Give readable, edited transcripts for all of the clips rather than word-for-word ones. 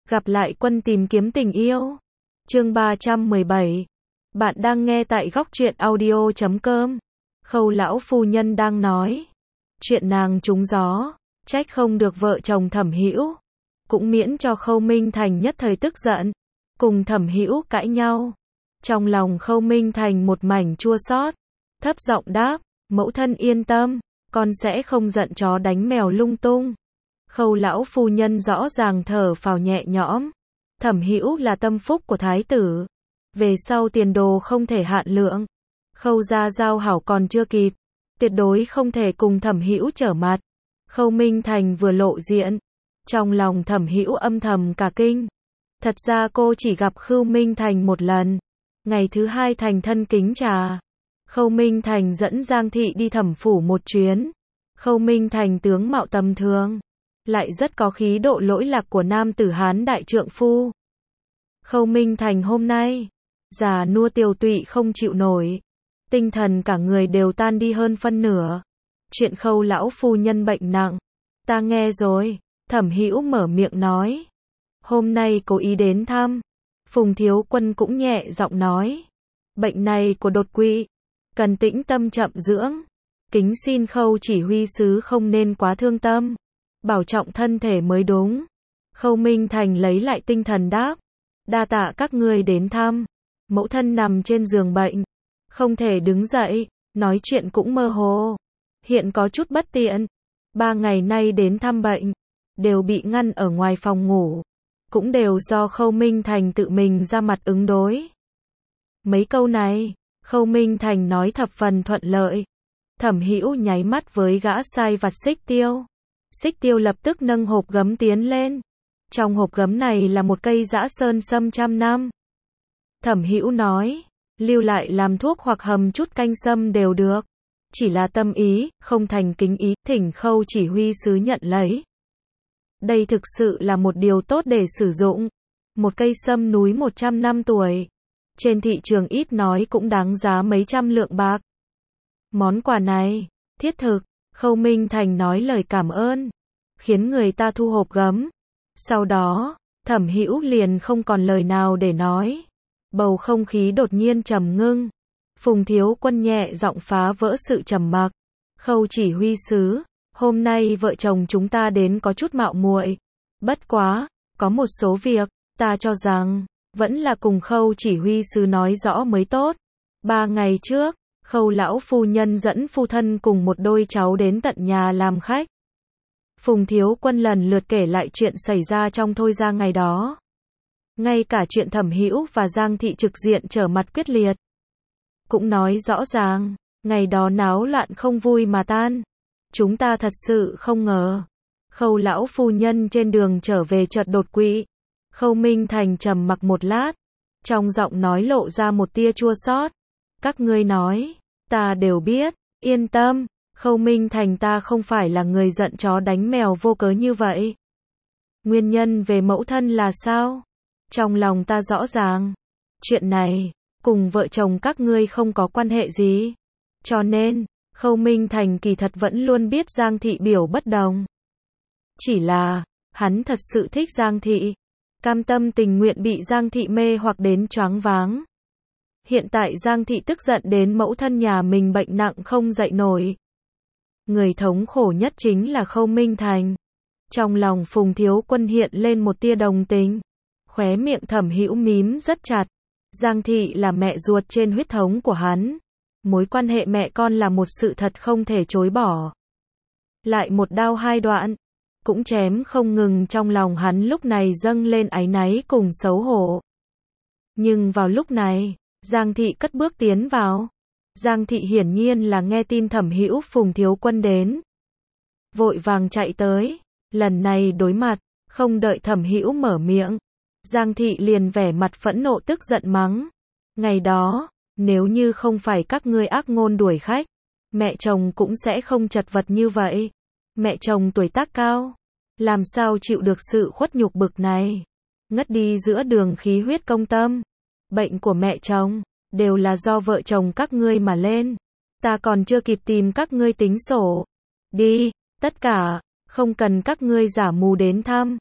Gặp lại Quân tìm kiếm tình yêu. Chương 317. Bạn đang nghe tại góc truyện audio.com. Khâu lão phu nhân đang nói. Chuyện nàng trúng gió, trách không được vợ chồng Thẩm Hữu. Cũng miễn cho Khâu Minh Thành nhất thời tức giận, cùng Thẩm Hữu cãi nhau. Trong lòng Khâu Minh Thành một mảnh chua xót, thấp giọng đáp, mẫu thân yên tâm, con sẽ không giận chó đánh mèo lung tung. Khâu lão phu nhân rõ ràng thở phào nhẹ nhõm. Thẩm Hữu là tâm phúc của thái tử, về sau tiền đồ không thể hạn lượng. Khâu gia giao hảo còn chưa kịp, tuyệt đối không thể cùng Thẩm Hữu trở mặt. Khâu Minh Thành vừa lộ diện, trong lòng Thẩm Hữu âm thầm cả kinh. Thật ra cô chỉ gặp Khâu Minh Thành một lần, ngày thứ hai thành thân kính trà. Khâu Minh Thành dẫn Giang thị đi Thẩm phủ một chuyến. Khâu Minh Thành tướng mạo tầm thường, lại rất có khí độ lỗi lạc của nam tử Hán đại trượng phu. Khâu Minh Thành hôm nay già nua tiều tụy không chịu nổi, tinh thần cả người đều tan đi hơn phân nửa. Chuyện Khâu lão phu nhân bệnh nặng, ta nghe rồi. Thẩm Hữu mở miệng nói, hôm nay cố ý đến thăm. Phùng Thiếu Quân cũng nhẹ giọng nói, bệnh này của đột quỵ, cần tĩnh tâm chậm dưỡng. Kính xin Khâu chỉ huy sứ không nên quá thương tâm, bảo trọng thân thể mới đúng. Khâu Minh Thành lấy lại tinh thần đáp, đa tạ các ngươi đến thăm. Mẫu thân nằm trên giường bệnh, không thể đứng dậy, nói chuyện cũng mơ hồ, hiện có chút bất tiện. 3 ngày nay đến thăm bệnh, đều bị ngăn ở ngoài phòng ngủ, cũng đều do Khâu Minh Thành tự mình ra mặt ứng đối. Mấy câu này, Khâu Minh Thành nói thập phần thuận lợi. Thẩm Hữu nháy mắt với gã sai vặt Xích Tiêu. Xích Tiêu lập tức nâng hộp gấm tiến lên. Trong hộp gấm này là một cây dã sơn sâm trăm năm. Thẩm Hữu nói, lưu lại làm thuốc hoặc hầm chút canh sâm đều được. Chỉ là tâm ý, không thành kính ý, thỉnh Khâu chỉ huy sứ nhận lấy. Đây thực sự là một điều tốt để sử dụng. Một cây sâm núi 100 năm tuổi, trên thị trường ít nói cũng đáng giá mấy trăm lượng bạc. Món quà này, thiết thực. Khâu Minh Thành nói lời cảm ơn, khiến người ta thu hộp gấm. Sau đó, Thẩm Hữu liền không còn lời nào để nói. Bầu không khí đột nhiên trầm ngưng. Phùng Thiếu Quân nhẹ giọng phá vỡ sự trầm mặc. Khâu chỉ huy sứ, hôm nay vợ chồng chúng ta đến có chút mạo muội. Bất quá, có một số việc, ta cho rằng, vẫn là cùng Khâu chỉ huy sứ nói rõ mới tốt. 3 ngày trước, Khâu lão phu nhân dẫn phu thân cùng một đôi cháu đến tận nhà làm khách. Phùng Thiếu Quân lần lượt kể lại chuyện xảy ra trong Thôi Ra ngày đó. Ngay cả chuyện Thẩm Hữu và Giang thị trực diện trở mặt quyết liệt, cũng nói rõ ràng, ngày đó náo loạn không vui mà tan. Chúng ta thật sự không ngờ, Khâu lão phu nhân trên đường trở về chợt đột quỵ. Khâu Minh Thành trầm mặc một lát, trong giọng nói lộ ra một tia chua xót. Các ngươi nói, ta đều biết, yên tâm, Khâu Minh Thành ta không phải là người giận chó đánh mèo vô cớ như vậy. Nguyên nhân về mẫu thân là sao? Trong lòng ta rõ ràng, chuyện này, cùng vợ chồng các ngươi không có quan hệ gì. Cho nên, Khâu Minh Thành kỳ thật vẫn luôn biết Giang thị biểu bất đồng. Chỉ là, hắn thật sự thích Giang thị, cam tâm tình nguyện bị Giang thị mê hoặc đến choáng váng. Hiện tại Giang thị tức giận đến mẫu thân nhà mình bệnh nặng không dậy nổi. Người thống khổ nhất chính là Khâu Minh Thành. Trong lòng Phùng Thiếu Quân hiện lên một tia đồng tình. Khóe miệng Thẩm Hữu mím rất chặt. Giang thị là mẹ ruột trên huyết thống của hắn. Mối quan hệ mẹ con là một sự thật không thể chối bỏ. Lại một đao hai đoạn, cũng chém không ngừng. Trong lòng hắn lúc này dâng lên áy náy cùng xấu hổ. Nhưng vào lúc này, Giang thị cất bước tiến vào. Giang thị hiển nhiên là nghe tin Thẩm Hữu Phùng Thiếu Quân đến, vội vàng chạy tới. Lần này đối mặt, không đợi Thẩm Hữu mở miệng, Giang thị liền vẻ mặt phẫn nộ tức giận mắng. Ngày đó, nếu như không phải các ngươi ác ngôn đuổi khách, mẹ chồng cũng sẽ không chật vật như vậy. Mẹ chồng tuổi tác cao, làm sao chịu được sự khuất nhục bực này. Ngất đi giữa đường khí huyết công tâm. Bệnh của mẹ chồng, đều là do vợ chồng các ngươi mà lên. Ta còn chưa kịp tìm các ngươi tính sổ. Đi, tất cả, không cần các ngươi giả mù đến thăm.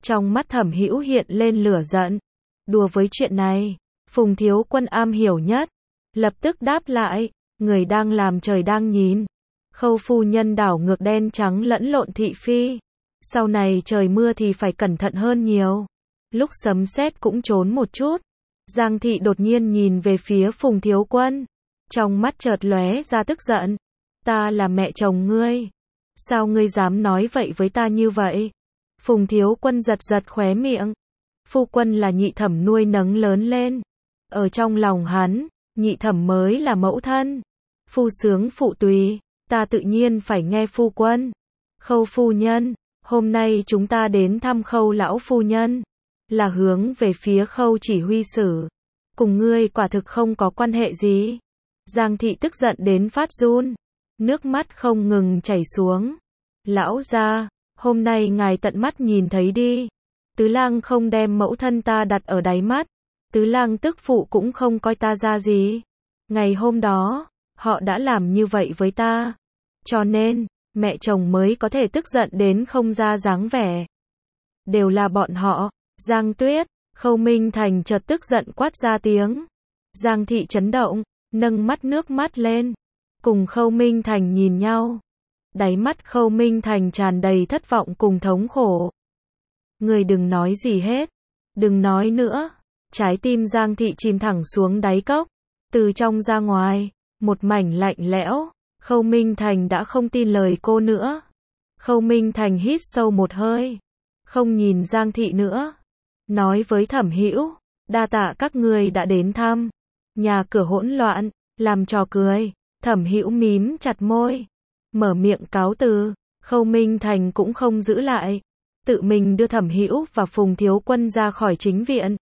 Trong mắt Thẩm Hữu hiện lên lửa giận. Đùa với chuyện này, Phùng Thiếu Quân am hiểu nhất, lập tức đáp lại, người đang làm trời đang nhìn. Khâu phu nhân đảo ngược đen trắng lẫn lộn thị phi. Sau này trời mưa thì phải cẩn thận hơn nhiều. Lúc sấm sét cũng trốn một chút. Giang thị đột nhiên nhìn về phía Phùng Thiếu Quân. Trong mắt chợt lóe ra tức giận. Ta là mẹ chồng ngươi. Sao ngươi dám nói vậy với ta như vậy? Phùng Thiếu Quân giật giật khóe miệng. Phu quân là nhị thẩm nuôi nấng lớn lên. Ở trong lòng hắn, nhị thẩm mới là mẫu thân. Phu sướng phụ tùy, ta tự nhiên phải nghe phu quân. Khâu phu nhân, hôm nay chúng ta đến thăm Khâu lão phu nhân, là hướng về phía Khâu chỉ huy sử. Cùng ngươi quả thực không có quan hệ gì. Giang thị tức giận đến phát run, nước mắt không ngừng chảy xuống. Lão gia, hôm nay ngài tận mắt nhìn thấy đi. Tứ lang không đem mẫu thân ta đặt ở đáy mắt. Tứ lang tức phụ cũng không coi ta ra gì. Ngày hôm đó, họ đã làm như vậy với ta. Cho nên, mẹ chồng mới có thể tức giận đến không ra dáng vẻ. Đều là bọn họ. Giang Tuyết, Khâu Minh Thành chợt tức giận quát ra tiếng. Giang thị chấn động, nâng mắt nước mắt lên. Cùng Khâu Minh Thành nhìn nhau. Đáy mắt Khâu Minh Thành tràn đầy thất vọng cùng thống khổ. Người đừng nói gì hết. Đừng nói nữa. Trái tim Giang thị chìm thẳng xuống đáy cốc. Từ trong ra ngoài, một mảnh lạnh lẽo. Khâu Minh Thành đã không tin lời cô nữa. Khâu Minh Thành hít sâu một hơi. Không nhìn Giang thị nữa. Nói với Thẩm Hữu, đa tạ các người đã đến thăm. Nhà cửa hỗn loạn, làm trò cười. Thẩm Hữu mím chặt môi. Mở miệng cáo từ. Khâu Minh Thành cũng không giữ lại. Tự mình đưa Thẩm Hữu và Phùng Thiếu Quân ra khỏi chính viện.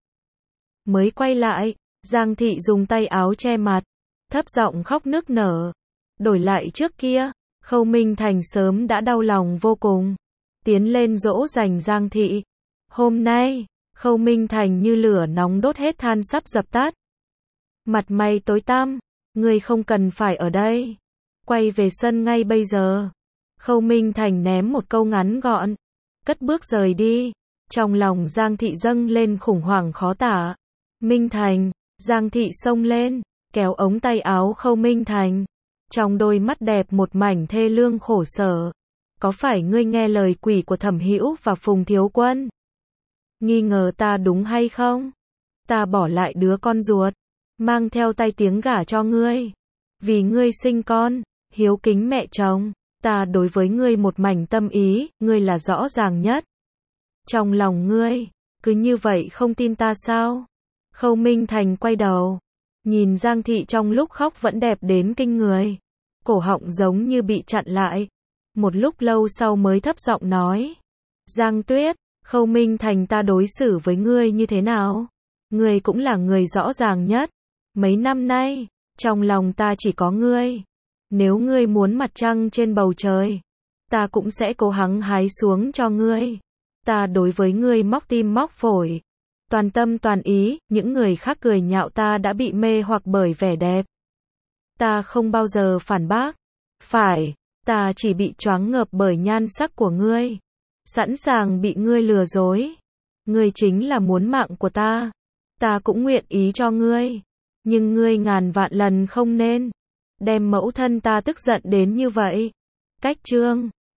Mới quay lại, Giang thị dùng tay áo che mặt, thấp giọng khóc nức nở. Đổi lại trước kia, Khâu Minh Thành sớm đã đau lòng vô cùng, tiến lên dỗ dành Giang thị. Hôm nay, Khâu Minh Thành như lửa nóng đốt hết than sắp dập tắt. Mặt mày tối tăm, ngươi không cần phải ở đây. Quay về sân ngay bây giờ. Khâu Minh Thành ném một câu ngắn gọn, cất bước rời đi. Trong lòng Giang thị dâng lên khủng hoảng khó tả. Minh Thành, Giang thị xông lên, kéo ống tay áo Khâu Minh Thành. Trong đôi mắt đẹp một mảnh thê lương khổ sở. Có phải ngươi nghe lời quỷ của Thẩm Hữu và Phùng Thiếu Quân? Nghi ngờ ta đúng hay không? Ta bỏ lại đứa con ruột, mang theo tay tiếng gả cho ngươi. Vì ngươi sinh con, hiếu kính mẹ chồng, ta đối với ngươi một mảnh tâm ý, ngươi là rõ ràng nhất. Trong lòng ngươi, cứ như vậy không tin ta sao? Khâu Minh Thành quay đầu, nhìn Giang thị trong lúc khóc vẫn đẹp đến kinh người. Cổ họng giống như bị chặn lại. Một lúc lâu sau mới thấp giọng nói. Giang Tuyết, Khâu Minh Thành ta đối xử với ngươi như thế nào? Ngươi cũng là người rõ ràng nhất. Mấy năm nay, trong lòng ta chỉ có ngươi. Nếu ngươi muốn mặt trăng trên bầu trời, ta cũng sẽ cố gắng hái xuống cho ngươi. Ta đối với ngươi móc tim móc phổi, toàn tâm toàn ý. Những người khác cười nhạo ta đã bị mê hoặc bởi vẻ đẹp. Ta không bao giờ phản bác. Phải, ta chỉ bị choáng ngợp bởi nhan sắc của ngươi. Sẵn sàng bị ngươi lừa dối. Ngươi chính là muốn mạng của ta. Ta cũng nguyện ý cho ngươi. Nhưng ngươi ngàn vạn lần không nên đem mẫu thân ta tức giận đến như vậy. Cách chương